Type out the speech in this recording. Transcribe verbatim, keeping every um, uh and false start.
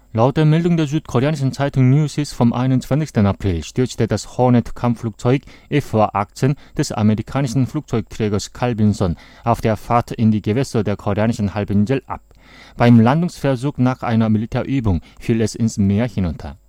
Laut der Meldung der südkoreanischen Zeitung Newsys vom einundzwanzigsten April stürzte das Hornet-Kampfflugzeug F A achtzehn des amerikanischen Flugzeugträgers Carl Vinson auf der Fahrt in die Gewässer der koreanischen Halbinsel ab. Beim Landungsversuch nach einer Militärübung fiel es ins Meer hinunter.